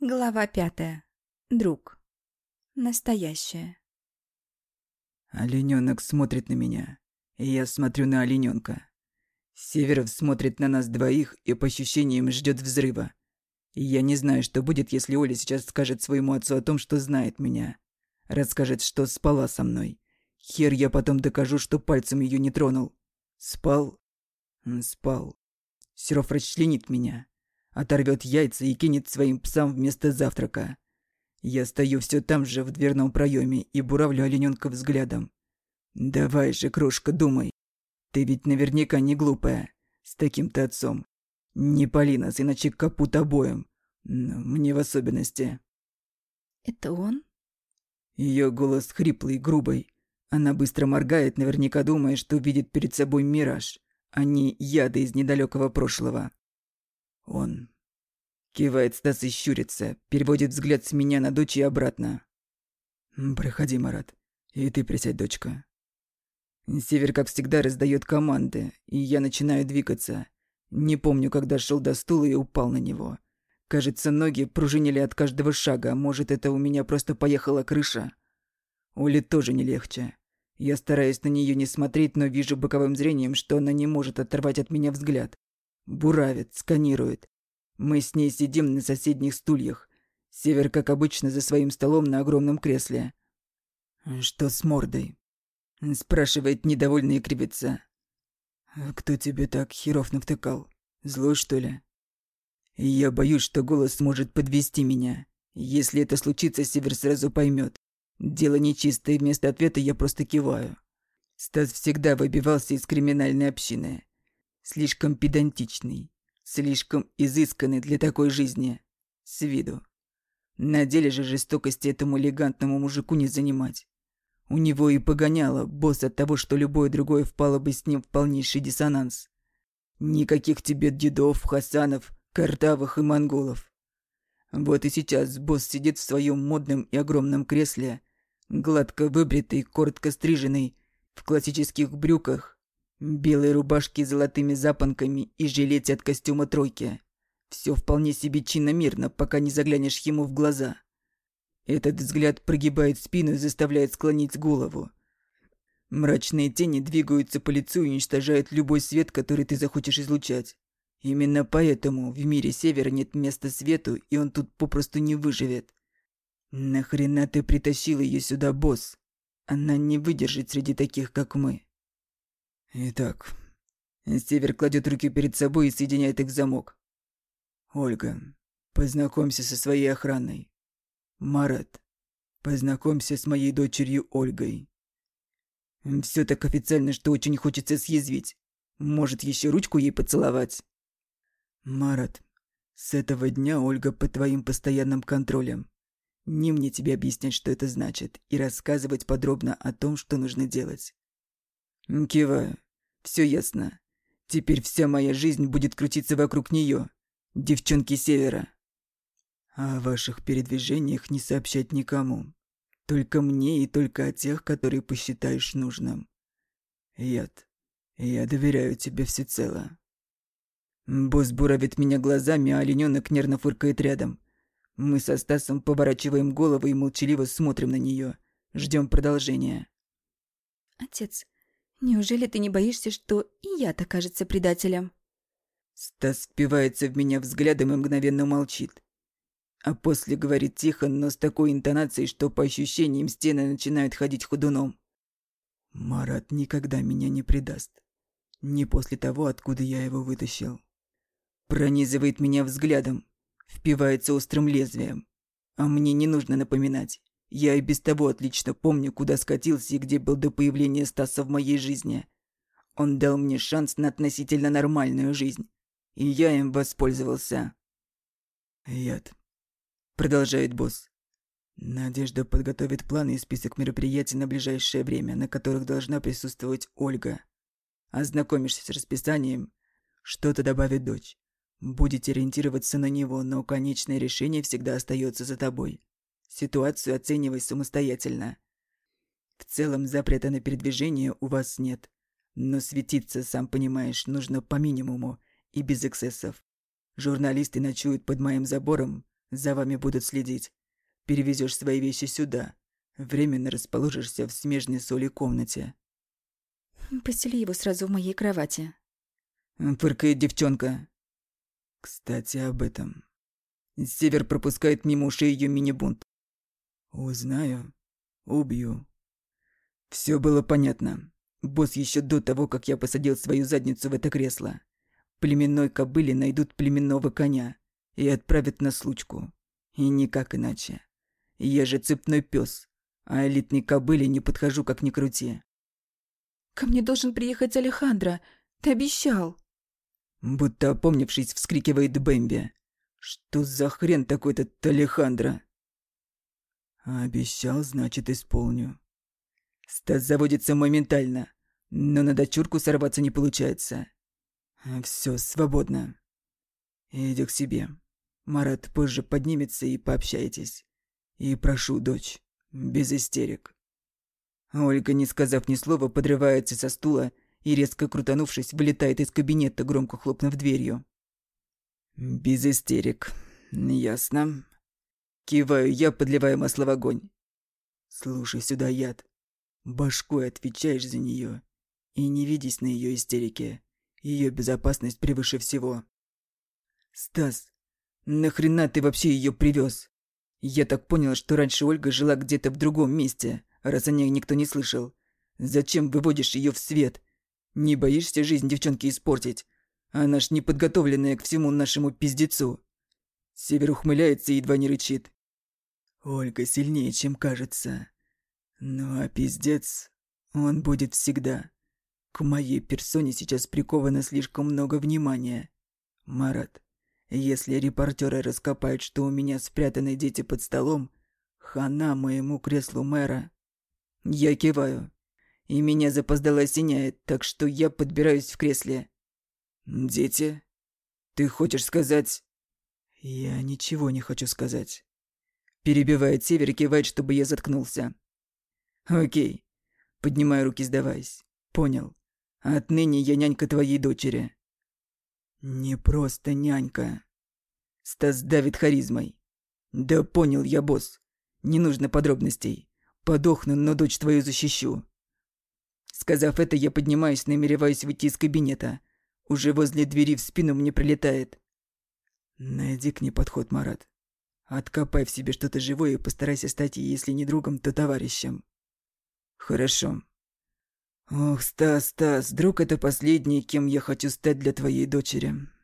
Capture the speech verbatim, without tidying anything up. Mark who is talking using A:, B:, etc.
A: Глава пятая. Друг. Настоящее.
B: Оленёнок смотрит на меня, и я смотрю на оленёнка. Северов смотрит на нас двоих и по ощущениям ждёт взрыва. И я не знаю, что будет, если Оля сейчас скажет своему отцу о том, что знает меня. Расскажет, что спала со мной. Хер я потом докажу, что пальцем её не тронул. Спал? М, Спал. Серов расчленит меня. Оторвёт яйца и кинет своим псам вместо завтрака. Я стою все там же в дверном проеме и буравлю оленёнка взглядом. «Давай же, крошка, думай. Ты ведь наверняка не глупая. С таким-то отцом. Не пали нас, иначе капут обоим. Ну, мне в особенности».
A: Это он?
B: Ее голос хриплый, грубый. Она быстро моргает, наверняка думая, что видит перед собой мираж, а не яды из недалекого прошлого. Он. Кивает Стас и щурится, переводит взгляд с меня на дочь и обратно. «Проходи, Марат. И ты присядь, дочка». Север, как всегда, раздает команды, и я начинаю двигаться. Не помню, когда шел до стула и упал на него. Кажется, ноги пружинили от каждого шага, а может, это у меня просто поехала крыша. Оле тоже не легче. Я стараюсь на нее не смотреть, но вижу боковым зрением, что она не может оторвать от меня взгляд. Буравит, сканирует. Мы с ней сидим на соседних стульях. Север, как обычно, за своим столом на огромном кресле. «Что с мордой?» — спрашивает недовольный кривица. «Кто тебе так херов навтыкал? Злой, что ли?» Я боюсь, что голос может подвести меня. Если это случится, Север сразу поймет. Дело нечисто, и вместо ответа я просто киваю. Стас всегда выбивался из криминальной общины. Слишком педантичный. Слишком изысканный для такой жизни. С виду. На деле же жестокости этому элегантному мужику не занимать. У него и погоняло босс от того, что любое другое впало бы с ним в полнейший диссонанс. Никаких тебе дедов, хасанов, картавых и монголов. Вот и сейчас босс сидит в своем модном и огромном кресле, гладко выбритый, коротко стриженный, в классических брюках, белой рубашке с золотыми запонками и жилете от костюма тройки. Все вполне себе чинно-мирно, пока не заглянешь ему в глаза. Этот взгляд прогибает спину и заставляет склонить голову. Мрачные тени двигаются по лицу и уничтожают любой свет, который ты захочешь излучать. Именно поэтому в мире Севера нет места свету, и он тут попросту не выживет. Нахрена ты притащил ее сюда, босс? Она не выдержит среди таких, как мы. Итак, Север кладет руки перед собой и соединяет их в замок. Ольга, познакомься со своей охраной. Марат, познакомься с моей дочерью Ольгой. Все так официально, что очень хочется съязвить. Может, еще ручку ей поцеловать? Марат, с этого дня Ольга под твоим постоянным контролем. Не мне тебе объяснять, что это значит, и рассказывать подробно о том, что нужно делать. Киваю. Все ясно. Теперь вся моя жизнь будет крутиться вокруг нее, девчонки Севера. О ваших передвижениях не сообщать никому. Только мне и только о тех, которые посчитаешь нужным. Яд, я доверяю тебе всецело. Босс буравит меня глазами, а оленёнок нервно фыркает рядом. Мы со Стасом поворачиваем головы и молчаливо смотрим на нее. Ждем продолжения.
A: Отец, неужели ты не боишься, что и я-то кажется предателем?
B: Стас впивается в меня взглядом и мгновенно молчит. А после говорит тихо, но с такой интонацией, что по ощущениям стены начинают ходить ходуном. Марат никогда меня не предаст. Не после того, откуда я его вытащил. Пронизывает меня взглядом, впивается острым лезвием. А мне не нужно напоминать. Я и без того отлично помню, куда скатился и где был до появления Стаса в моей жизни. Он дал мне шанс на относительно нормальную жизнь. И я им воспользовался. Яд. Продолжает босс. Надежда подготовит планы и список мероприятий на ближайшее время, на которых должна присутствовать Ольга. Ознакомишься с расписанием, что-то добавит дочь. Будете ориентироваться на него, но конечное решение всегда остается за тобой. Ситуацию оценивай самостоятельно. В целом запрета на передвижение у вас нет. Но светиться, сам понимаешь, нужно по минимуму и без эксцессов. Журналисты ночуют под моим забором, За вами будут следить. Перевезешь свои вещи сюда. Временно расположишься в смежной с Олей комнате.
A: Постели его сразу в моей кровати.
B: Фыркает девчонка. Кстати, об этом. Север пропускает мимо ушей ее мини-бунт. Узнаю. Убью. Все было понятно. Босс еще до того, как я посадил свою задницу в это кресло. Племенной кобыле найдут племенного коня и отправят на случку. И никак иначе. Я же цепной пес, а элитной кобыле не подхожу, как ни крути.
A: Ко мне должен приехать Алехандро. Ты обещал.
B: Будто опомнившись, вскрикивает Бэмби. Что за хрен такой этот Алехандро? Обещал, значит, исполню. Стас заводится моментально, но на дочурку сорваться не получается. Все, свободно. Иди к себе. Марат позже поднимется и пообщайтесь. И прошу, дочь, без истерик. Ольга, не сказав ни слова, подрывается со стула и, резко крутанувшись, вылетает из кабинета, громко хлопнув дверью. Без истерик. Ясно. Киваю я, подливая масло в огонь. Слушай сюда, яд. Башкой отвечаешь за нее. И не ведись на ее истерики. Ее безопасность превыше всего. Стас, нахрена ты вообще ее привез? Я так понял, что раньше Ольга жила где-то в другом месте, раз о ней никто не слышал. Зачем выводишь ее в свет? Не боишься жизнь девчонки испортить? Она ж неподготовленная к всему нашему пиздецу. Север ухмыляется и едва не рычит. Ольга сильнее, чем кажется. Ну а пиздец, он будет всегда. К моей персоне сейчас приковано слишком много внимания. Марат, если репортеры раскопают, что у меня спрятаны дети под столом, хана моему креслу мэра. Я киваю, и меня запоздало осеняет, так что я подбираюсь в кресле. Дети? Ты хочешь сказать... Я ничего не хочу сказать. Перебивает Север и кивает, чтобы я заткнулся. Окей. Поднимаю руки, сдаваясь. Понял. Отныне я нянька твоей дочери. Не просто нянька. Стас давит харизмой. Да понял я, босс. Не нужно подробностей. Подохну, но дочь твою защищу. Сказав это, я поднимаюсь, намереваюсь выйти из кабинета. Уже возле двери в спину мне прилетает. Найди к ней подход, Марат. Откопай в себе что-то живое и постарайся стать ей, если не другом, то товарищем. Хорошо. Ох, Стас, Стас, друг — это последний, кем я хочу стать для твоей дочери.